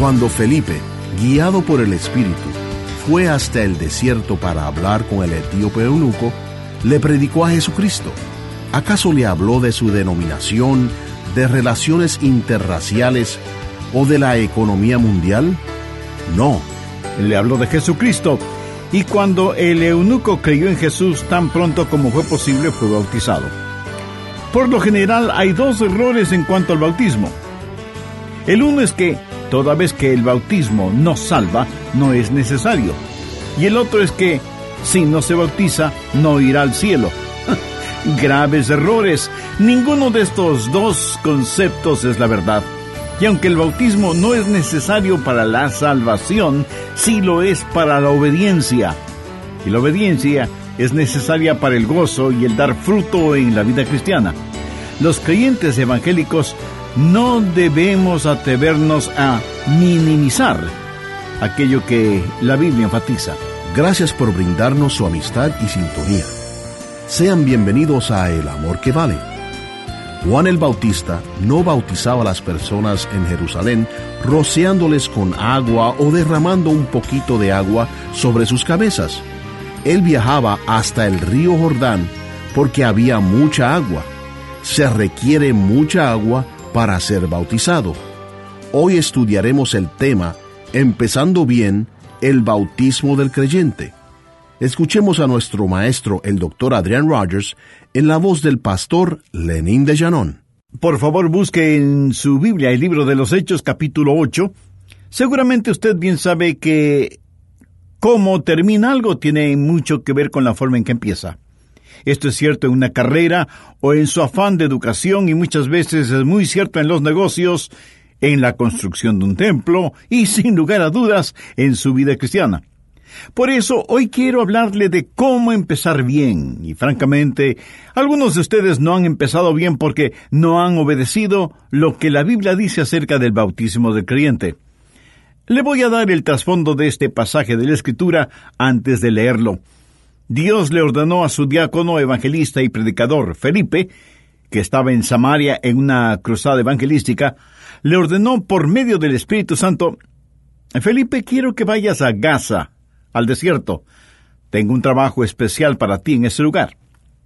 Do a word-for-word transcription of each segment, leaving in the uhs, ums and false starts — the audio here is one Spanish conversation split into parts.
Cuando Felipe, guiado por el Espíritu, fue hasta el desierto para hablar con el etíope eunuco, le predicó a Jesucristo. ¿Acaso le habló de su denominación, de relaciones interraciales o de la economía mundial? No. Le habló de Jesucristo, y cuando el eunuco creyó en Jesús, tan pronto como fue posible, fue bautizado. Por lo general, hay dos errores en cuanto al bautismo. El uno es que, toda vez que el bautismo no salva, no es necesario. Y el otro es que, si no se bautiza, no irá al cielo. Graves errores. Ninguno de estos dos conceptos es la verdad. Y aunque el bautismo no es necesario para la salvación, sí lo es para la obediencia. Y la obediencia es necesaria para el gozo y el dar fruto en la vida cristiana. Los creyentes evangélicos no debemos atrevernos a minimizar aquello que la Biblia enfatiza. Gracias por brindarnos su amistad y sintonía. Sean bienvenidos a El Amor que Vale. Juan el Bautista no bautizaba a las personas en Jerusalén rociándoles con agua o derramando un poquito de agua sobre sus cabezas. Él viajaba hasta el río Jordán porque había mucha agua. Se requiere mucha agua para ser bautizado. Hoy estudiaremos el tema, empezando bien, el bautismo del creyente. Escuchemos a nuestro maestro, el doctor Adrian Rogers, en la voz del pastor Lenín de Llanón. Por favor, busque en su Biblia el libro de los Hechos, capítulo ocho. Seguramente usted bien sabe que cómo termina algo tiene mucho que ver con la forma en que empieza. Esto es cierto en una carrera o en su afán de educación, y muchas veces es muy cierto en los negocios, en la construcción de un templo y, sin lugar a dudas, en su vida cristiana. Por eso, hoy quiero hablarle de cómo empezar bien. Y francamente, algunos de ustedes no han empezado bien porque no han obedecido lo que la Biblia dice acerca del bautismo del creyente. Le voy a dar el trasfondo de este pasaje de la Escritura antes de leerlo. Dios le ordenó a su diácono, evangelista y predicador, Felipe, que estaba en Samaria en una cruzada evangelística, le ordenó por medio del Espíritu Santo: Felipe, quiero que vayas a Gaza, al desierto. Tengo un trabajo especial para ti en ese lugar.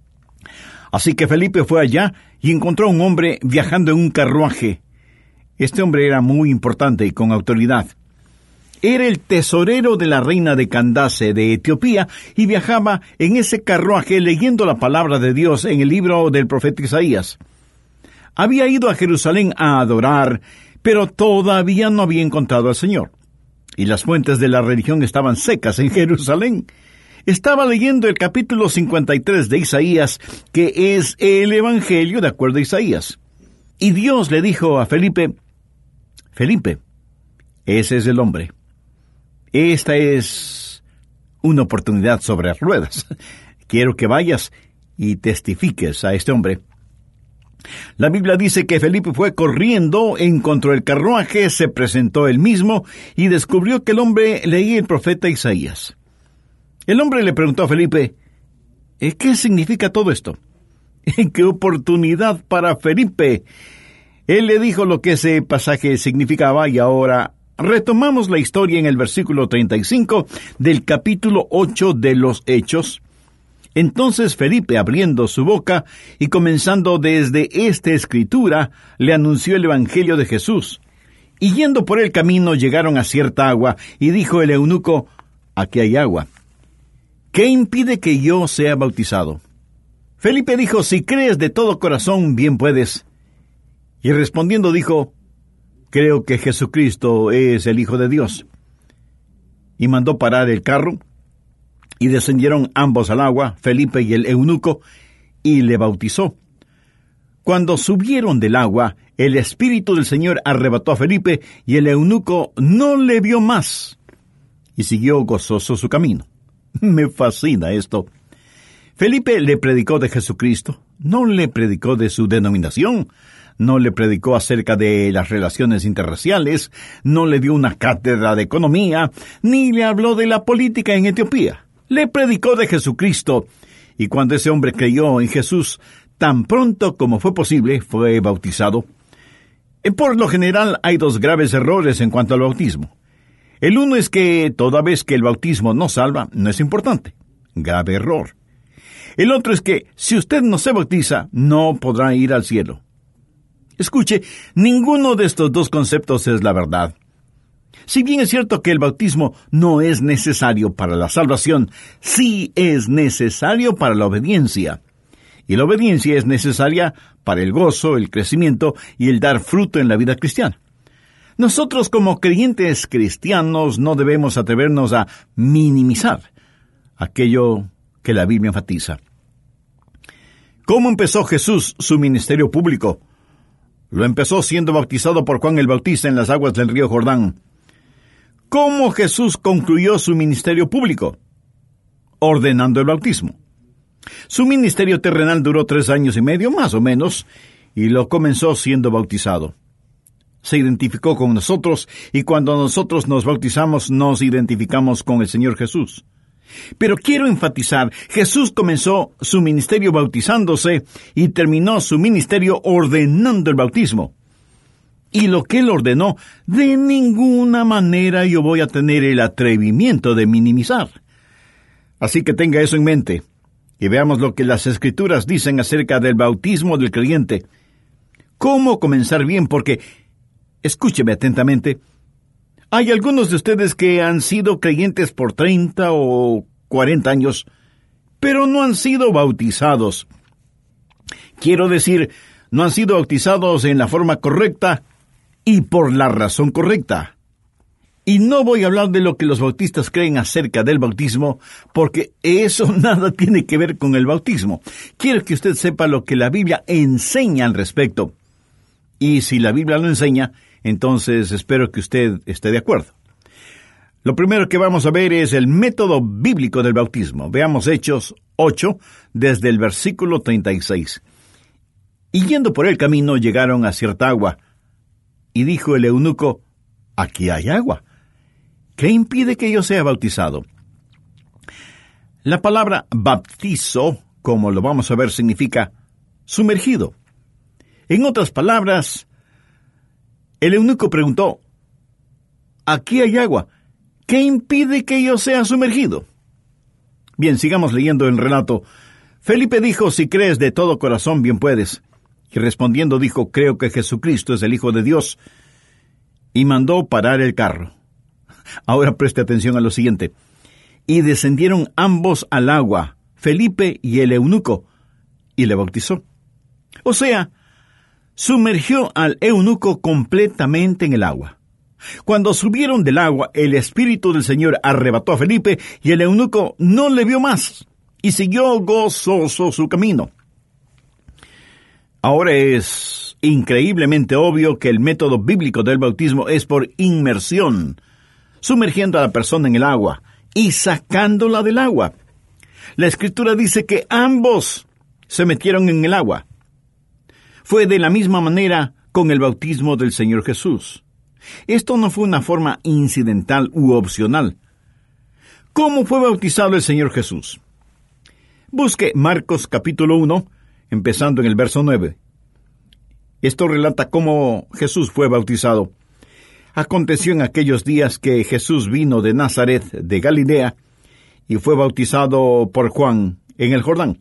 Así que Felipe fue allá y encontró a un hombre viajando en un carruaje. Este hombre era muy importante y con autoridad. Era el tesorero de la reina de Candace de Etiopía y viajaba en ese carruaje leyendo la palabra de Dios en el libro del profeta Isaías. Había ido a Jerusalén a adorar, pero todavía no había encontrado al Señor. Y las fuentes de la religión estaban secas en Jerusalén. Estaba leyendo el capítulo cincuenta y tres de Isaías, que es el Evangelio de acuerdo a Isaías. Y Dios le dijo a Felipe: Felipe, ese es el hombre. Esta es una oportunidad sobre ruedas. Quiero que vayas y testifiques a este hombre. La Biblia dice que Felipe fue corriendo, encontró el carruaje, se presentó él mismo y descubrió que el hombre leía el profeta Isaías. El hombre le preguntó a Felipe: ¿qué significa todo esto? ¡Qué oportunidad para Felipe! Él le dijo lo que ese pasaje significaba y ahora retomamos la historia en el versículo treinta y cinco del capítulo ocho de los Hechos. Entonces Felipe, abriendo su boca y comenzando desde esta escritura, le anunció el Evangelio de Jesús. Y yendo por el camino llegaron a cierta agua, y dijo el eunuco: aquí hay agua. ¿Qué impide que yo sea bautizado? Felipe dijo: si crees de todo corazón, bien puedes. Y respondiendo dijo: creo que Jesucristo es el Hijo de Dios. Y mandó parar el carro, y descendieron ambos al agua, Felipe y el eunuco, y le bautizó. Cuando subieron del agua, el Espíritu del Señor arrebató a Felipe, y el eunuco no le vio más, y siguió gozoso su camino. Me fascina esto. Felipe le predicó de Jesucristo, no le predicó de su denominación, no le predicó acerca de las relaciones interraciales, no le dio una cátedra de economía, ni le habló de la política en Etiopía. Le predicó de Jesucristo, y cuando ese hombre creyó en Jesús, tan pronto como fue posible, fue bautizado. Por lo general hay dos graves errores en cuanto al bautismo. El uno es que toda vez que el bautismo no salva, no es importante. Grave error. El otro es que si usted no se bautiza, no podrá ir al cielo. Escuche, ninguno de estos dos conceptos es la verdad. Si bien es cierto que el bautismo no es necesario para la salvación, sí es necesario para la obediencia. Y la obediencia es necesaria para el gozo, el crecimiento y el dar fruto en la vida cristiana. Nosotros como creyentes cristianos no debemos atrevernos a minimizar aquello que la Biblia enfatiza. ¿Cómo empezó Jesús su ministerio público? Lo empezó siendo bautizado por Juan el Bautista en las aguas del río Jordán. ¿Cómo Jesús concluyó su ministerio público? Ordenando el bautismo. Su ministerio terrenal duró tres años y medio, más o menos, y lo comenzó siendo bautizado. Se identificó con nosotros, y cuando nosotros nos bautizamos, nos identificamos con el Señor Jesús. Pero quiero enfatizar, Jesús comenzó su ministerio bautizándose y terminó su ministerio ordenando el bautismo. Y lo que Él ordenó, de ninguna manera yo voy a tener el atrevimiento de minimizar. Así que tenga eso en mente. Y veamos lo que las Escrituras dicen acerca del bautismo del creyente. ¿Cómo comenzar bien? Porque, escúcheme atentamente, hay algunos de ustedes que han sido creyentes por treinta o cuarenta años, pero no han sido bautizados. Quiero decir, no han sido bautizados en la forma correcta y por la razón correcta. Y no voy a hablar de lo que los bautistas creen acerca del bautismo, porque eso nada tiene que ver con el bautismo. Quiero que usted sepa lo que la Biblia enseña al respecto. Y si la Biblia lo enseña, entonces espero que usted esté de acuerdo. Lo primero que vamos a ver es el método bíblico del bautismo. Veamos Hechos ocho, desde el versículo treinta y seis. Y yendo por el camino llegaron a cierta agua, y dijo el eunuco, «Aquí hay agua. ¿Qué impide que yo sea bautizado?» La palabra bautizo, como lo vamos a ver, significa sumergido. En otras palabras, el eunuco preguntó, «Aquí hay agua. ¿Qué impide que yo sea sumergido?» Bien, sigamos leyendo el relato. Felipe dijo, «Si crees de todo corazón, bien puedes». Y respondiendo dijo, «Creo que Jesucristo es el Hijo de Dios». Y mandó parar el carro. Ahora preste atención a lo siguiente. Y descendieron ambos al agua, Felipe y el eunuco, y le bautizó. O sea, sumergió al eunuco completamente en el agua. Cuando subieron del agua, el Espíritu del Señor arrebató a Felipe, y el eunuco no le vio más, y siguió gozoso su camino. Ahora es increíblemente obvio que el método bíblico del bautismo es por inmersión, sumergiendo a la persona en el agua y sacándola del agua. La Escritura dice que ambos se metieron en el agua. Fue de la misma manera con el bautismo del Señor Jesús. Esto no fue una forma incidental u opcional. ¿Cómo fue bautizado el Señor Jesús? Busque Marcos capítulo uno, empezando en el verso nueve. Esto relata cómo Jesús fue bautizado. Aconteció en aquellos días que Jesús vino de Nazaret, de Galilea, y fue bautizado por Juan en el Jordán.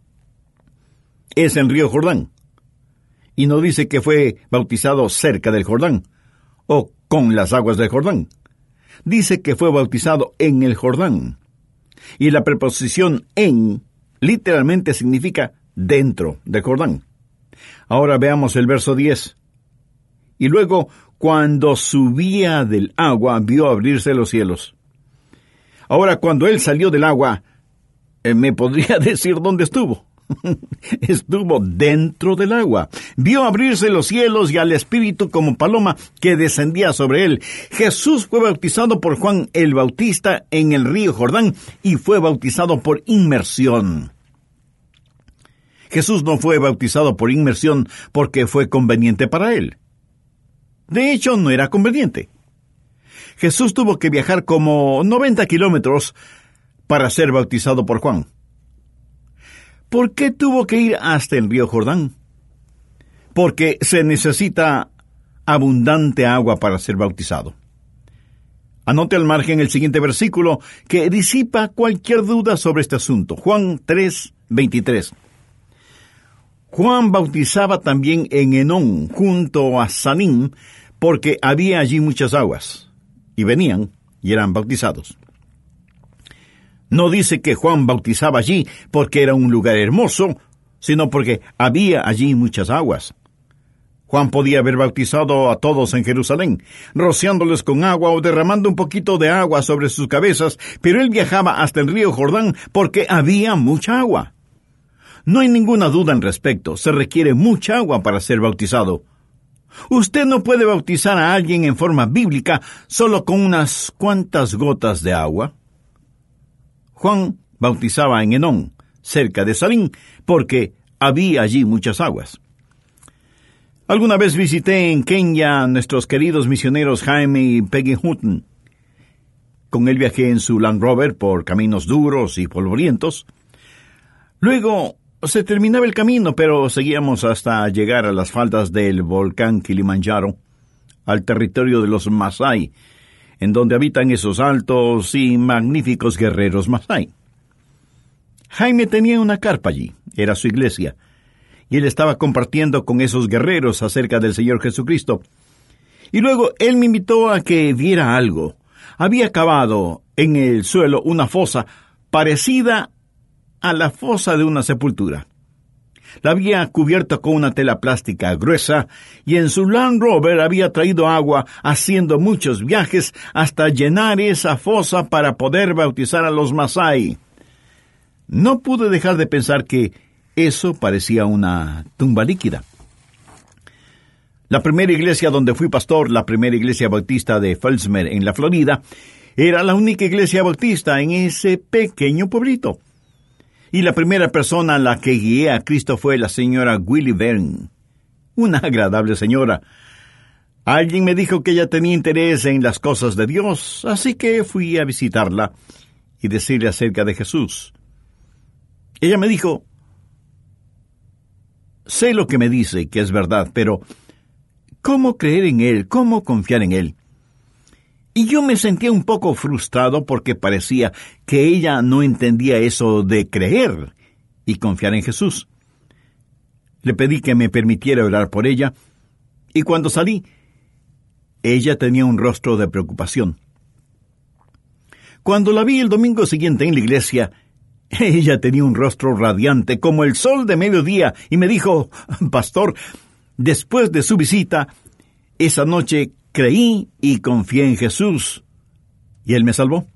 Es el río Jordán. Y no dice que fue bautizado cerca del Jordán, o con las aguas del Jordán. Dice que fue bautizado en el Jordán. Y la preposición en literalmente significa dentro del Jordán. Ahora veamos el verso diez. Y luego, cuando subía del agua, vio abrirse los cielos. Ahora, cuando él salió del agua, eh, ¿me podría decir dónde estuvo? Estuvo dentro del agua. Vio abrirse los cielos y al Espíritu como paloma que descendía sobre él. Jesús fue bautizado por Juan el Bautista en el río Jordán y fue bautizado por inmersión. Jesús no fue bautizado por inmersión porque fue conveniente para él. De hecho, no era conveniente. Jesús tuvo que viajar como noventa kilómetros para ser bautizado por Juan. ¿Por qué tuvo que ir hasta el río Jordán? Porque se necesita abundante agua para ser bautizado. Anote al margen el siguiente versículo que disipa cualquier duda sobre este asunto. Juan tres, veintitrés. Juan bautizaba también en Enón, junto a Salim, porque había allí muchas aguas, y venían y eran bautizados. No dice que Juan bautizaba allí porque era un lugar hermoso, sino porque había allí muchas aguas. Juan podía haber bautizado a todos en Jerusalén, rociándoles con agua o derramando un poquito de agua sobre sus cabezas, pero él viajaba hasta el río Jordán porque había mucha agua. No hay ninguna duda al respecto, se requiere mucha agua para ser bautizado. Usted no puede bautizar a alguien en forma bíblica solo con unas cuantas gotas de agua. Juan bautizaba en Enón, cerca de Salim, porque había allí muchas aguas. Alguna vez visité en Kenia a nuestros queridos misioneros Jaime y Peggy Hutton. Con él viajé en su Land Rover por caminos duros y polvorientos. Luego se terminaba el camino, pero seguíamos hasta llegar a las faldas del volcán Kilimanjaro, al territorio de los Masái, en donde habitan esos altos y magníficos guerreros Masái. Jaime tenía una carpa allí, era su iglesia, y él estaba compartiendo con esos guerreros acerca del Señor Jesucristo. Y luego él me invitó a que viera algo. Había cavado en el suelo una fosa parecida a la fosa de una sepultura. La había cubierto con una tela plástica gruesa y en su Land Rover había traído agua haciendo muchos viajes hasta llenar esa fosa para poder bautizar a los Masái. No pude dejar de pensar que eso parecía una tumba líquida. La primera iglesia donde fui pastor, la primera iglesia bautista de Felsmer, en la Florida, era la única iglesia bautista en ese pequeño pueblito. Y la primera persona a la que guié a Cristo fue la señora Willie Byrne, una agradable señora. Alguien me dijo que ella tenía interés en las cosas de Dios, así que fui a visitarla y decirle acerca de Jesús. Ella me dijo: sé lo que me dice, que es verdad, pero ¿cómo creer en Él? ¿Cómo confiar en Él? Y yo me sentía un poco frustrado porque parecía que ella no entendía eso de creer y confiar en Jesús. Le pedí que me permitiera orar por ella, y cuando salí, ella tenía un rostro de preocupación. Cuando la vi el domingo siguiente en la iglesia, ella tenía un rostro radiante como el sol de mediodía y me dijo: pastor, después de su visita, esa noche creí y confié en Jesús, y Él me salvó.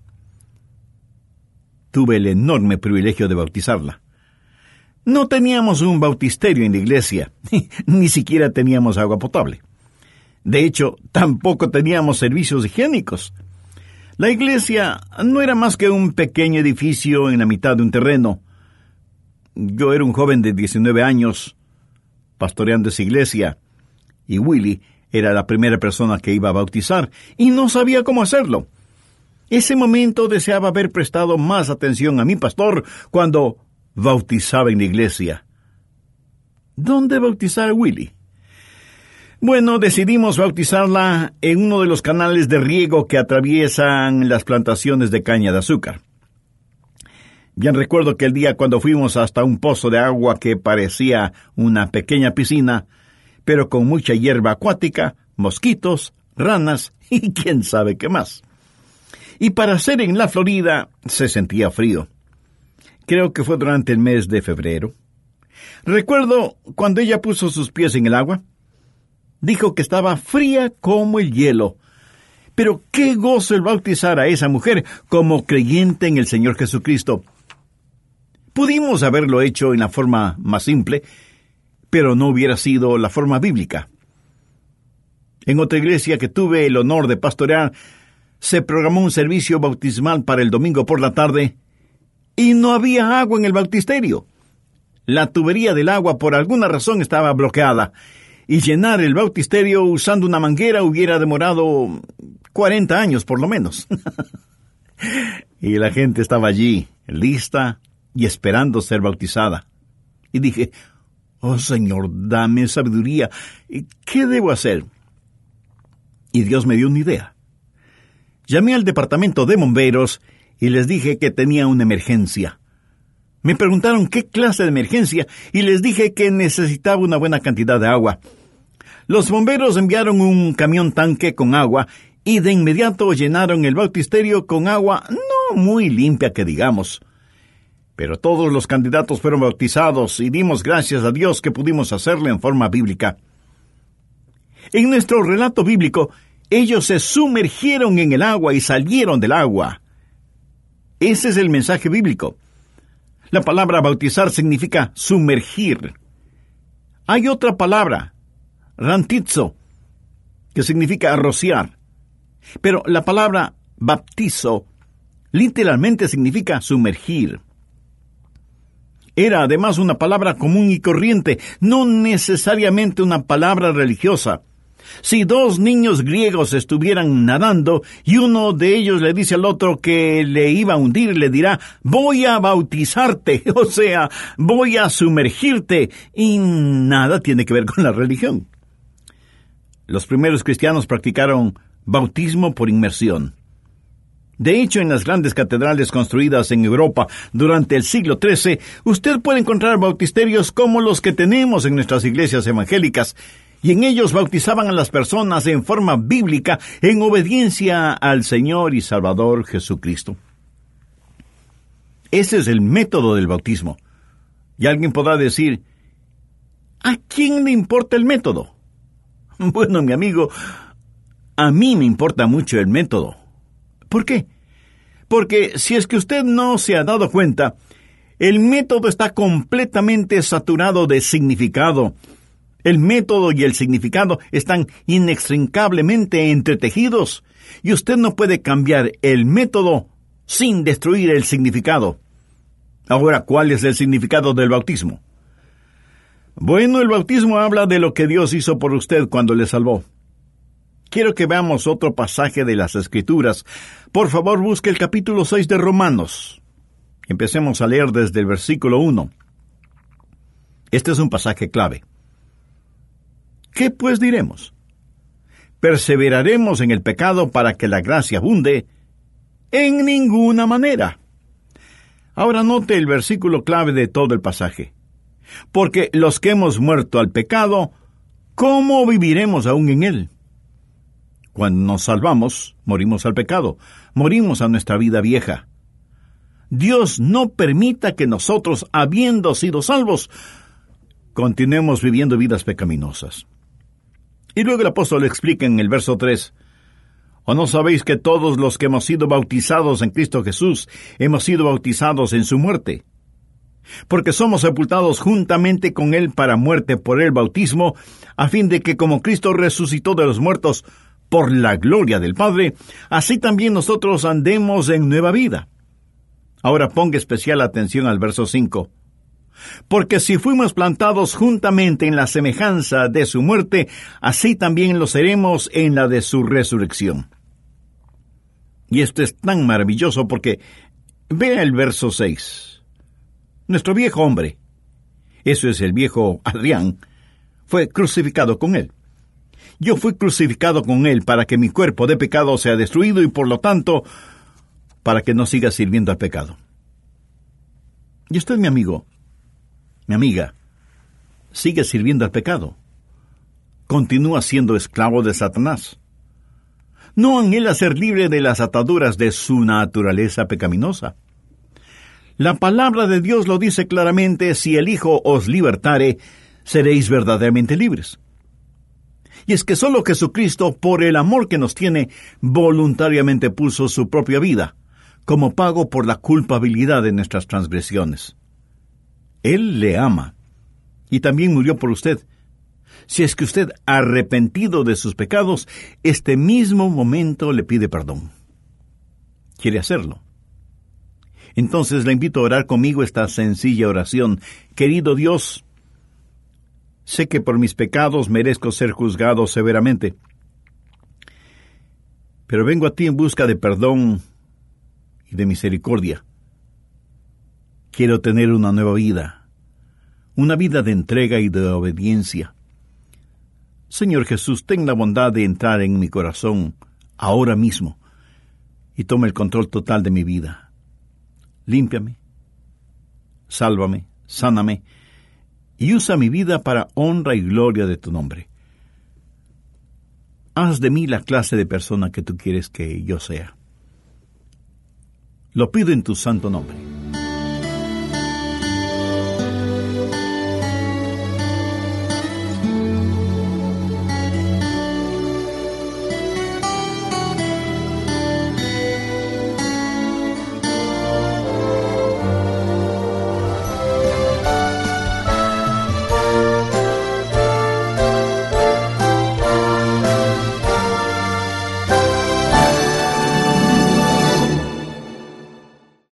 Tuve el enorme privilegio de bautizarla. No teníamos un bautisterio en la iglesia, ni siquiera teníamos agua potable. De hecho, tampoco teníamos servicios higiénicos. La iglesia no era más que un pequeño edificio en la mitad de un terreno. Yo era un joven de diecinueve años, pastoreando esa iglesia, y Willie era la primera persona que iba a bautizar, y no sabía cómo hacerlo. Ese momento deseaba haber prestado más atención a mi pastor cuando bautizaba en la iglesia. ¿Dónde bautizar a Willie? Bueno, decidimos bautizarla en uno de los canales de riego que atraviesan las plantaciones de caña de azúcar. Bien recuerdo que el día cuando fuimos hasta un pozo de agua que parecía una pequeña piscina, pero con mucha hierba acuática, mosquitos, ranas y quién sabe qué más. Y para ser en la Florida se sentía frío. Creo que fue durante el mes de febrero. Recuerdo cuando ella puso sus pies en el agua. Dijo que estaba fría como el hielo. Pero qué gozo el bautizar a esa mujer como creyente en el Señor Jesucristo. Pudimos haberlo hecho en la forma más simple, pero no hubiera sido la forma bíblica. En otra iglesia que tuve el honor de pastorear, se programó un servicio bautismal para el domingo por la tarde, y no había agua en el bautisterio. La tubería del agua por alguna razón estaba bloqueada, y llenar el bautisterio usando una manguera hubiera demorado cuarenta años por lo menos. Y la gente estaba allí, lista y esperando ser bautizada. Y dije: oh Señor, dame sabiduría. ¿Qué debo hacer? Y Dios me dio una idea. Llamé al departamento de bomberos y les dije que tenía una emergencia. Me preguntaron qué clase de emergencia y les dije que necesitaba una buena cantidad de agua. Los bomberos enviaron un camión tanque con agua y de inmediato llenaron el bautisterio con agua no muy limpia que digamos. Pero todos los candidatos fueron bautizados y dimos gracias a Dios que pudimos hacerlo en forma bíblica. En nuestro relato bíblico, ellos se sumergieron en el agua y salieron del agua. Ese es el mensaje bíblico. La palabra bautizar significa sumergir. Hay otra palabra, rantizo, que significa rociar. Pero la palabra baptizo literalmente significa sumergir. Era además una palabra común y corriente, no necesariamente una palabra religiosa. Si dos niños griegos estuvieran nadando y uno de ellos le dice al otro que le iba a hundir, le dirá, voy a bautizarte, o sea, voy a sumergirte, y nada tiene que ver con la religión. Los primeros cristianos practicaron bautismo por inmersión. De hecho, en las grandes catedrales construidas en Europa durante el siglo trece, usted puede encontrar bautisterios como los que tenemos en nuestras iglesias evangélicas, y en ellos bautizaban a las personas en forma bíblica en obediencia al Señor y Salvador Jesucristo. Ese es el método del bautismo. Y alguien podrá decir, ¿a quién le importa el método? Bueno, mi amigo, a mí me importa mucho el método. ¿Por qué? Porque si es que usted no se ha dado cuenta, el método está completamente saturado de significado. El método y el significado están inextricablemente entretejidos, y usted no puede cambiar el método sin destruir el significado. Ahora, ¿cuál es el significado del bautismo? Bueno, el bautismo habla de lo que Dios hizo por usted cuando le salvó. Quiero que veamos otro pasaje de las Escrituras. Por favor, busque el capítulo seis de Romanos. Empecemos a leer desde el versículo uno. Este es un pasaje clave. ¿Qué pues diremos? ¿Perseveraremos en el pecado para que la gracia abunde? En ninguna manera. Ahora note el versículo clave de todo el pasaje. Porque los que hemos muerto al pecado, ¿cómo viviremos aún en él? Cuando nos salvamos, morimos al pecado, morimos a nuestra vida vieja. Dios no permita que nosotros, habiendo sido salvos, continuemos viviendo vidas pecaminosas. Y luego el apóstol explica en el verso tres, ¿o no sabéis que todos los que hemos sido bautizados en Cristo Jesús, hemos sido bautizados en su muerte? Porque somos sepultados juntamente con Él para muerte por el bautismo, a fin de que como Cristo resucitó de los muertos por la gloria del Padre, así también nosotros andemos en nueva vida. Ahora ponga especial atención al verso cinco. Porque si fuimos plantados juntamente en la semejanza de su muerte, así también lo seremos en la de su resurrección. Y esto es tan maravilloso porque vea el verso seis. Nuestro viejo hombre, eso es el viejo Adrián, fue crucificado con él. Yo fui crucificado con él para que mi cuerpo de pecado sea destruido y por lo tanto, para que no siga sirviendo al pecado. Y usted, mi amigo, mi amiga, sigue sirviendo al pecado. Continúa siendo esclavo de Satanás. No anhela ser libre de las ataduras de su naturaleza pecaminosa. La palabra de Dios lo dice claramente, si el Hijo os libertare, seréis verdaderamente libres. Y es que solo Jesucristo, por el amor que nos tiene, voluntariamente puso su propia vida, como pago por la culpabilidad de nuestras transgresiones. Él le ama, y también murió por usted. Si es que usted, arrepentido de sus pecados, este mismo momento le pide perdón. ¿Quiere hacerlo? Entonces le invito a orar conmigo esta sencilla oración. Querido Dios, sé que por mis pecados merezco ser juzgado severamente, pero vengo a ti en busca de perdón y de misericordia. Quiero tener una nueva vida, una vida de entrega y de obediencia. Señor Jesús, ten la bondad de entrar en mi corazón ahora mismo y toma el control total de mi vida. Límpiame, sálvame, sáname y usa mi vida para honra y gloria de tu nombre. Haz de mí la clase de persona que tú quieres que yo sea. Lo pido en tu santo nombre.